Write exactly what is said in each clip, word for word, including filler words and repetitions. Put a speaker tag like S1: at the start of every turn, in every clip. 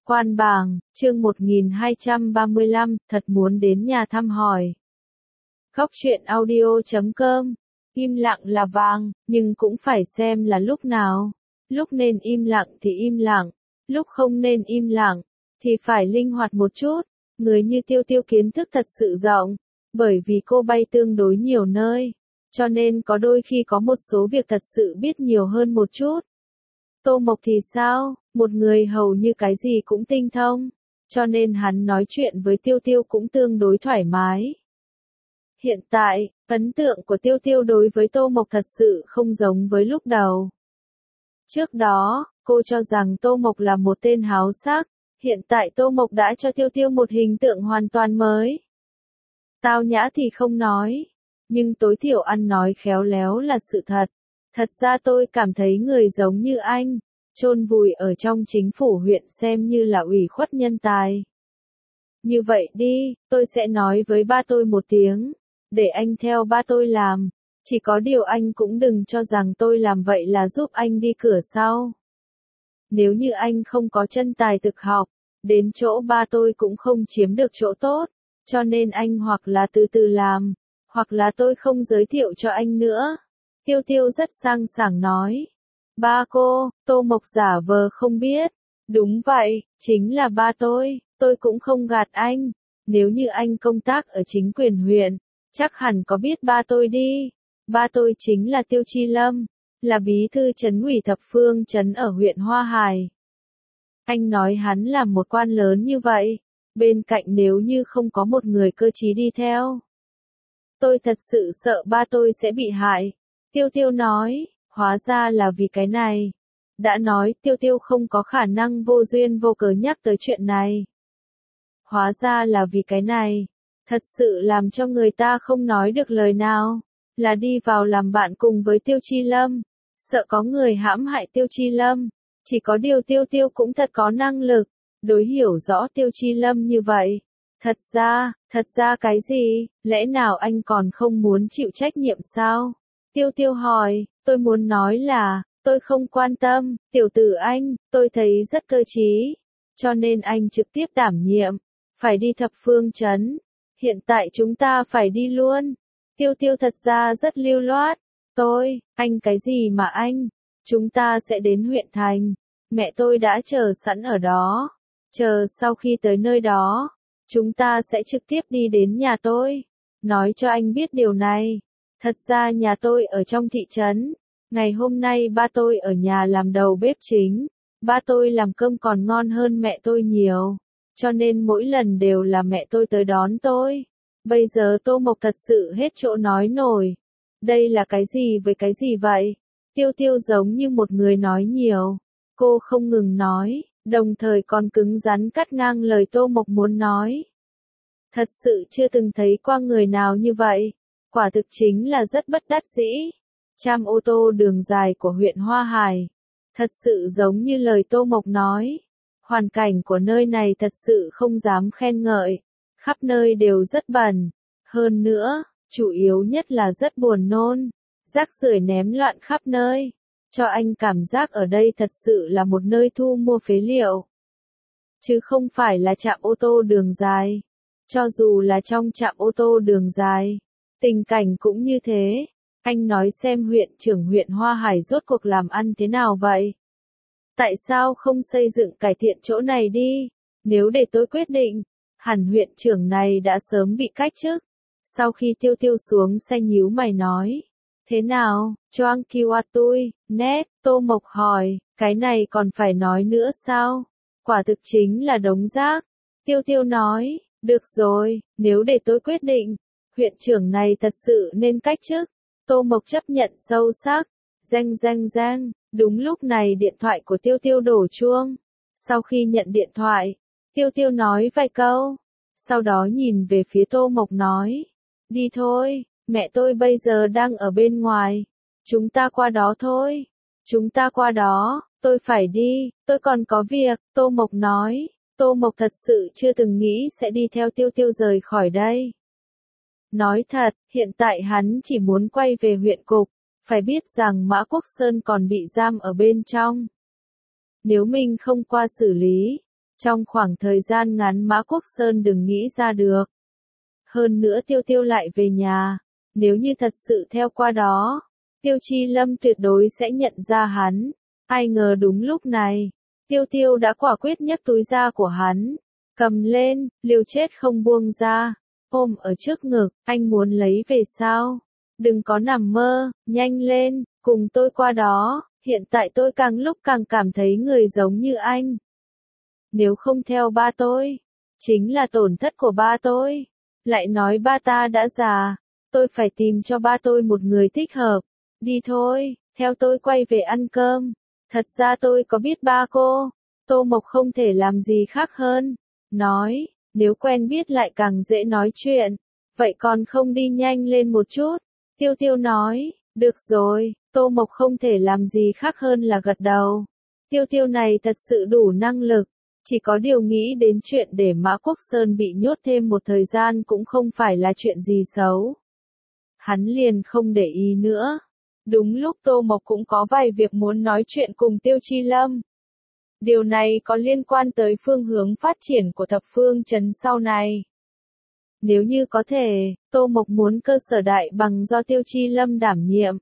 S1: Quan bảng, chương một nghìn hai trăm ba mươi lăm, thật muốn đến nhà thăm hỏi. Góc truyện audio chấm com, im lặng là vàng, nhưng cũng phải xem là lúc nào. Lúc nên im lặng thì im lặng, lúc không nên im lặng, thì phải linh hoạt một chút. Người như Tiêu Tiêu kiến thức thật sự rộng, bởi vì cô bay tương đối nhiều nơi, cho nên có đôi khi có một số việc thật sự biết nhiều hơn một chút. Tô Mộc thì sao, một người hầu như cái gì cũng tinh thông, cho nên hắn nói chuyện với Tiêu Tiêu cũng tương đối thoải mái. Hiện tại, ấn tượng của Tiêu Tiêu đối với Tô Mộc thật sự không giống với lúc đầu. Trước đó, cô cho rằng Tô Mộc là một tên háo sắc, hiện tại Tô Mộc đã cho Tiêu Tiêu một hình tượng hoàn toàn mới. Tao nhã thì không nói, nhưng tối thiểu ăn nói khéo léo là sự thật. Thật ra tôi cảm thấy người giống như anh, chôn vùi ở trong chính phủ huyện xem như là ủy khuất nhân tài. Như vậy đi, tôi sẽ nói với ba tôi một tiếng, để anh theo ba tôi làm, chỉ có điều anh cũng đừng cho rằng tôi làm vậy là giúp anh đi cửa sau. Nếu như anh không có chân tài thực học, đến chỗ ba tôi cũng không chiếm được chỗ tốt, cho nên anh hoặc là từ từ làm, hoặc là tôi không giới thiệu cho anh nữa. Tiêu Tiêu rất sang sảng nói. Ba cô, Tô Mộc giả vờ không biết. Đúng vậy, chính là ba tôi, tôi cũng không gạt anh. Nếu như anh công tác ở chính quyền huyện, chắc hẳn có biết ba tôi đi. Ba tôi chính là Tiêu Chi Lâm, là bí thư trấn ủy thập phương trấn ở huyện Hoa Hải. Anh nói hắn là một quan lớn như vậy, bên cạnh nếu như không có một người cơ trí đi theo. Tôi thật sự sợ ba tôi sẽ bị hại. Tiêu Tiêu nói, hóa ra là vì cái này. Đã nói Tiêu Tiêu không có khả năng vô duyên vô cớ nhắc tới chuyện này. Hóa ra là vì cái này. Thật sự làm cho người ta không nói được lời nào. Là đi vào làm bạn cùng với Tiêu Chi Lâm. Sợ có người hãm hại Tiêu Chi Lâm. Chỉ có điều Tiêu Tiêu cũng thật có năng lực. Đối hiểu rõ Tiêu Chi Lâm như vậy. Thật ra, thật ra cái gì, lẽ nào anh còn không muốn chịu trách nhiệm sao? Tiêu Tiêu hỏi, tôi muốn nói là, tôi không quan tâm, tiểu tử anh, tôi thấy rất cơ trí, cho nên anh trực tiếp đảm nhiệm, phải đi thập phương trấn, hiện tại chúng ta phải đi luôn. Tiêu Tiêu thật ra rất lưu loát, tôi, anh cái gì mà anh, chúng ta sẽ đến huyện thành, mẹ tôi đã chờ sẵn ở đó, chờ sau khi tới nơi đó, chúng ta sẽ trực tiếp đi đến nhà tôi, nói cho anh biết điều này. Thật ra nhà tôi ở trong thị trấn, ngày hôm nay ba tôi ở nhà làm đầu bếp chính, ba tôi làm cơm còn ngon hơn mẹ tôi nhiều, cho nên mỗi lần đều là mẹ tôi tới đón tôi. Bây giờ Tô Mộc thật sự hết chỗ nói nổi. Đây là cái gì với cái gì vậy? Tiêu Tiêu giống như một người nói nhiều. Cô không ngừng nói, đồng thời còn cứng rắn cắt ngang lời Tô Mộc muốn nói. Thật sự chưa từng thấy qua người nào như vậy. Quả thực chính là rất bất đắc dĩ. Tram ô tô đường dài của huyện Hoa Hải. Thật sự giống như lời Tô Mộc nói. Hoàn cảnh của nơi này thật sự không dám khen ngợi. Khắp nơi đều rất bẩn. Hơn nữa, chủ yếu nhất là rất buồn nôn. Rác rưởi ném loạn khắp nơi. Cho anh cảm giác ở đây thật sự là một nơi thu mua phế liệu. Chứ không phải là trạm ô tô đường dài. Cho dù là trong trạm ô tô đường dài. Tình cảnh cũng như thế. Anh nói xem huyện trưởng huyện Hoa Hải rốt cuộc làm ăn thế nào vậy? Tại sao không xây dựng cải thiện chỗ này đi? Nếu để tôi quyết định, hẳn huyện trưởng này đã sớm bị cách chức. Sau khi Tiêu Tiêu xuống xe nhíu mày nói. Thế nào, Choang Kiwatui, nét, Tô Mộc hỏi, cái này còn phải nói nữa sao? Quả thực chính là đống rác. Tiêu Tiêu nói, được rồi, nếu để tôi quyết định. Huyện trưởng này thật sự nên cách chức. Tô Mộc chấp nhận sâu sắc. Reng reng reng, đúng lúc này điện thoại của Tiêu Tiêu đổ chuông. Sau khi nhận điện thoại, Tiêu Tiêu nói vài câu. Sau đó nhìn về phía Tô Mộc nói. Đi thôi, mẹ tôi bây giờ đang ở bên ngoài. Chúng ta qua đó thôi. Chúng ta qua đó, tôi phải đi, tôi còn có việc, Tô Mộc nói. Tô Mộc thật sự chưa từng nghĩ sẽ đi theo Tiêu Tiêu rời khỏi đây. Nói thật, hiện tại hắn chỉ muốn quay về huyện cục, phải biết rằng Mã Quốc Sơn còn bị giam ở bên trong. Nếu mình không qua xử lý, Trong khoảng thời gian ngắn Mã Quốc Sơn đừng nghĩ ra được. Hơn nữa Tiêu Tiêu lại về nhà, nếu như thật sự theo qua đó, Tiêu Chi Lâm tuyệt đối sẽ nhận ra hắn. Ai ngờ đúng lúc này, Tiêu Tiêu đã quả quyết nhấc túi da của hắn, cầm lên, liều chết không buông ra, ôm ở trước ngực, anh muốn lấy về sao? Đừng có nằm mơ, nhanh lên, cùng tôi qua đó, hiện tại tôi càng lúc càng cảm thấy người giống như anh. Nếu không theo ba tôi, chính là tổn thất của ba tôi. Lại nói ba ta đã già, tôi phải tìm cho ba tôi một người thích hợp. Đi thôi, theo tôi quay về ăn cơm. Thật ra tôi có biết ba cô, Tô Mộc không thể làm gì khác hơn. Nói, nếu quen biết lại càng dễ nói chuyện. Vậy còn không đi nhanh lên một chút. Tiêu Tiêu nói, được rồi, Tô Mộc không thể làm gì khác hơn là gật đầu. Tiêu Tiêu này thật sự đủ năng lực. Chỉ có điều nghĩ đến chuyện để Mã Quốc Sơn bị nhốt thêm một thời gian cũng không phải là chuyện gì xấu. Hắn liền không để ý nữa. Đúng lúc Tô Mộc cũng có vài việc muốn nói chuyện cùng Tiêu Chi Lâm. Điều này có liên quan tới phương hướng phát triển của thập phương trấn sau này. Nếu như có thể, Tô Mộc muốn cơ sở đại bằng do Tiêu Chi Lâm đảm nhiệm.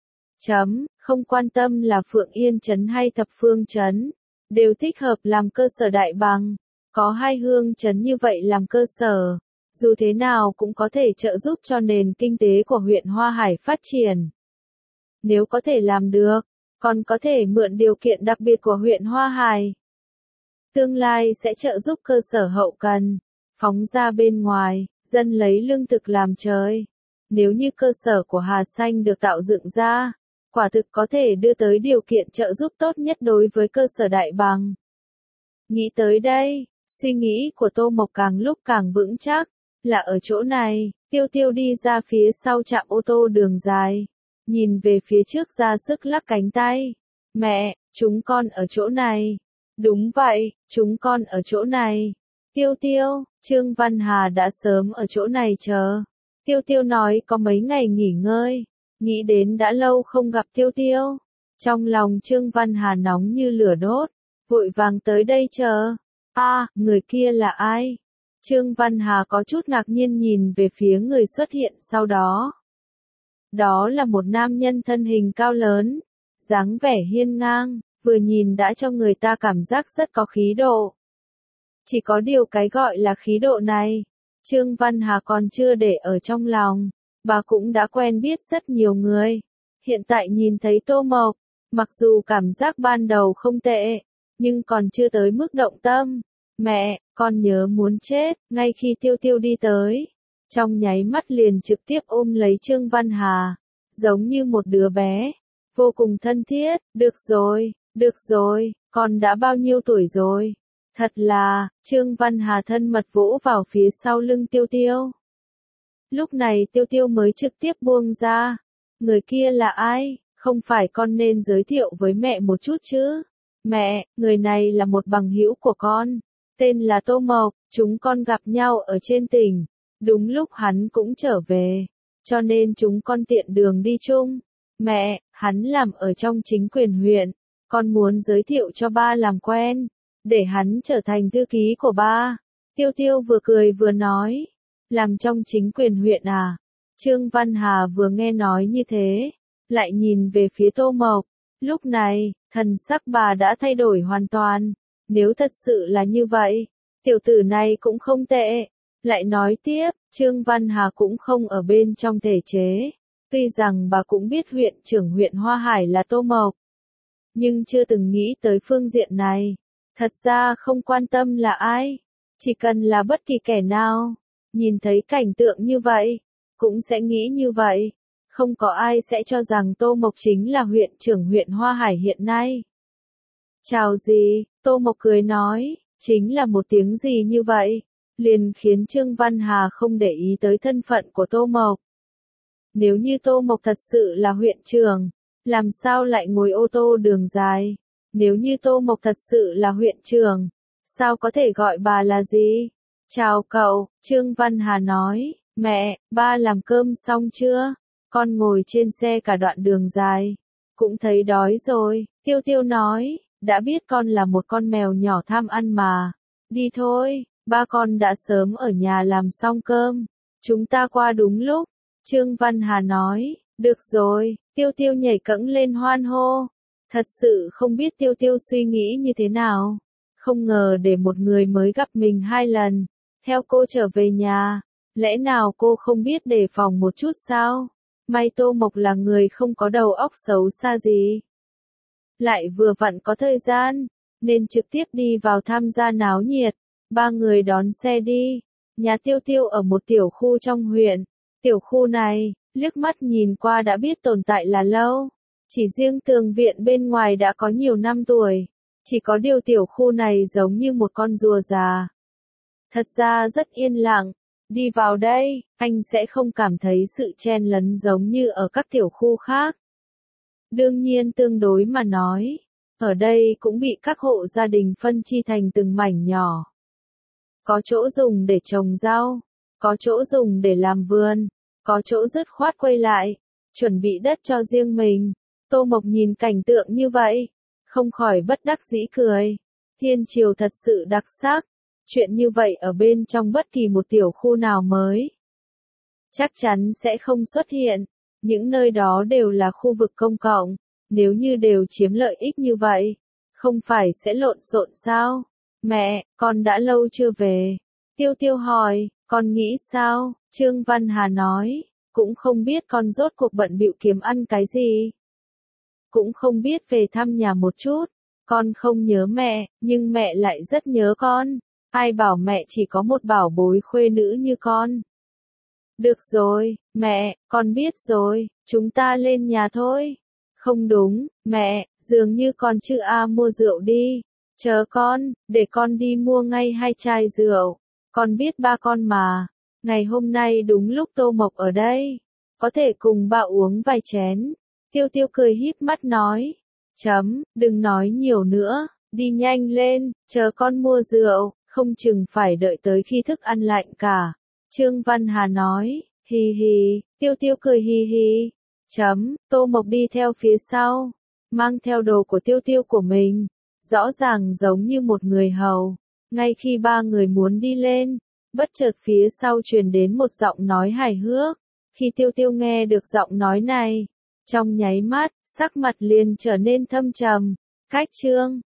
S1: Chấm, không quan tâm là Phượng Yên trấn hay thập phương trấn, đều thích hợp làm cơ sở đại bằng. Có hai hương trấn như vậy làm cơ sở, dù thế nào cũng có thể trợ giúp cho nền kinh tế của huyện Hoa Hải phát triển. Nếu có thể làm được, còn có thể mượn điều kiện đặc biệt của huyện Hoa Hải. Tương lai sẽ trợ giúp cơ sở hậu cần, phóng ra bên ngoài, dân lấy lương thực làm trời. Nếu như cơ sở của Hà Xanh được tạo dựng ra, quả thực có thể đưa tới điều kiện trợ giúp tốt nhất đối với cơ sở đại bằng. Nghĩ tới đây, suy nghĩ của Tô Mộc càng lúc càng vững chắc, là ở chỗ này. Tiêu Tiêu đi ra phía sau trạm ô tô đường dài, nhìn về phía trước ra sức lắc cánh tay. Mẹ, chúng con ở chỗ này. Đúng vậy, chúng con ở chỗ này. Tiêu Tiêu, Trương Văn Hà đã sớm ở chỗ này chờ. Tiêu Tiêu nói có mấy ngày nghỉ ngơi, nghĩ đến đã lâu không gặp Tiêu Tiêu. Trong lòng Trương Văn Hà nóng như lửa đốt, vội vàng tới đây chờ. A, à, người kia là ai? Trương Văn Hà có chút ngạc nhiên nhìn về phía người xuất hiện sau đó. Đó là một nam nhân thân hình cao lớn, dáng vẻ hiên ngang, vừa nhìn đã cho người ta cảm giác rất có khí độ. Chỉ có điều cái gọi là khí độ này, Trương Văn Hà còn chưa để ở trong lòng, bà cũng đã quen biết rất nhiều người. Hiện tại nhìn thấy Tô Mộc, mặc dù cảm giác ban đầu không tệ, nhưng còn chưa tới mức động tâm. Mẹ, con nhớ muốn chết, ngay khi Tiêu Tiêu đi tới, trong nháy mắt liền trực tiếp ôm lấy Trương Văn Hà, giống như một đứa bé, vô cùng thân thiết. Được rồi, được rồi, con đã bao nhiêu tuổi rồi? Thật là, Trương Văn Hà thân mật vỗ vào phía sau lưng Tiêu Tiêu. Lúc này Tiêu Tiêu mới trực tiếp buông ra. Người kia là ai? Không phải con nên giới thiệu với mẹ một chút chứ? Mẹ, người này là một bằng hữu của con, tên là Tô Mộc, chúng con gặp nhau ở trên tỉnh. Đúng lúc hắn cũng trở về, cho nên chúng con tiện đường đi chung. Mẹ, hắn làm ở trong chính quyền huyện, con muốn giới thiệu cho ba làm quen, để hắn trở thành thư ký của ba. Tiêu Tiêu vừa cười vừa nói, làm trong chính quyền huyện à? Trương Văn Hà vừa nghe nói như thế, lại nhìn về phía Tô Mộc. Lúc này, thần sắc bà đã thay đổi hoàn toàn. Nếu thật sự là như vậy, tiểu tử này cũng không tệ. Lại nói tiếp, Trương Văn Hà cũng không ở bên trong thể chế. Tuy rằng bà cũng biết huyện trưởng huyện Hoa Hải là Tô Mộc, nhưng chưa từng nghĩ tới phương diện này. Thật ra không quan tâm là ai, chỉ cần là bất kỳ kẻ nào, nhìn thấy cảnh tượng như vậy, cũng sẽ nghĩ như vậy. Không có ai sẽ cho rằng Tô Mộc chính là huyện trưởng huyện Hoa Hải hiện nay. Chào gì, Tô Mộc cười nói, chính là một tiếng gì như vậy, liền khiến Trương Văn Hà không để ý tới thân phận của Tô Mộc. Nếu như Tô Mộc thật sự là huyện trưởng, làm sao lại ngồi ô tô đường dài? Nếu như Tô Mộc thật sự là huyện trưởng, sao có thể gọi bà là gì? Chào cậu, Trương Văn Hà nói, mẹ, ba làm cơm xong chưa? Con ngồi trên xe cả đoạn đường dài, cũng thấy đói rồi. Tiêu Tiêu nói, đã biết con là một con mèo nhỏ tham ăn mà, đi thôi, ba con đã sớm ở nhà làm xong cơm. Chúng ta qua đúng lúc. Trương Văn Hà nói, được rồi, Tiêu Tiêu nhảy cẫng lên hoan hô. Thật sự không biết Tiêu Tiêu suy nghĩ như thế nào. Không ngờ để một người mới gặp mình hai lần, theo cô trở về nhà, lẽ nào cô không biết đề phòng một chút sao? May Tô Mộc là người không có đầu óc xấu xa gì. Lại vừa vặn có thời gian, nên trực tiếp đi vào tham gia náo nhiệt. Ba người đón xe đi. Nhà Tiêu Tiêu ở một tiểu khu trong huyện. Tiểu khu này, liếc mắt nhìn qua đã biết tồn tại là lâu. Chỉ riêng tường viện bên ngoài đã có nhiều năm tuổi. Chỉ có điều tiểu khu này giống như một con rùa già. Thật ra rất yên lặng. Đi vào đây, anh sẽ không cảm thấy sự chen lấn giống như ở các tiểu khu khác. Đương nhiên tương đối mà nói, ở đây cũng bị các hộ gia đình phân chia thành từng mảnh nhỏ. Có chỗ dùng để trồng rau, có chỗ dùng để làm vườn, có chỗ dứt khoát quay lại, chuẩn bị đất cho riêng mình. Tô Mộc nhìn cảnh tượng như vậy, không khỏi bất đắc dĩ cười. Thiên Triều thật sự đặc sắc, chuyện như vậy ở bên trong bất kỳ một tiểu khu nào mới chắc chắn sẽ không xuất hiện. Những nơi đó đều là khu vực công cộng, nếu như đều chiếm lợi ích như vậy, không phải sẽ lộn xộn sao? Mẹ, con đã lâu chưa về. Tiêu Tiêu hỏi, con nghĩ sao? Trương Văn Hà nói, cũng không biết con rốt cuộc bận bịu kiếm ăn cái gì. Cũng không biết về thăm nhà một chút. Con không nhớ mẹ, nhưng mẹ lại rất nhớ con. Ai bảo mẹ chỉ có một bảo bối khuê nữ như con. Được rồi, mẹ, con biết rồi, chúng ta lên nhà thôi. Không đúng, mẹ, dường như con chưa a mua rượu đi. Chờ con, để con đi mua ngay hai chai rượu. Con biết ba con mà. Ngày hôm nay đúng lúc Tô Mộc ở đây. Có thể cùng ba uống vài chén. Tiêu Tiêu cười híp mắt nói. Chấm, đừng nói nhiều nữa, đi nhanh lên, chờ con mua rượu, không chừng phải đợi tới khi thức ăn lạnh cả. Trương Văn Hà nói, hì hì, Tiêu Tiêu cười hì hì. Chấm, Tô Mộc đi theo phía sau, mang theo đồ của Tiêu Tiêu của mình, rõ ràng giống như một người hầu. Ngay khi ba người muốn đi lên, bất chợt phía sau truyền đến một giọng nói hài hước. Khi Tiêu Tiêu nghe được giọng nói này, trong nháy mắt, sắc mặt liền trở nên thâm trầm. Cách Trương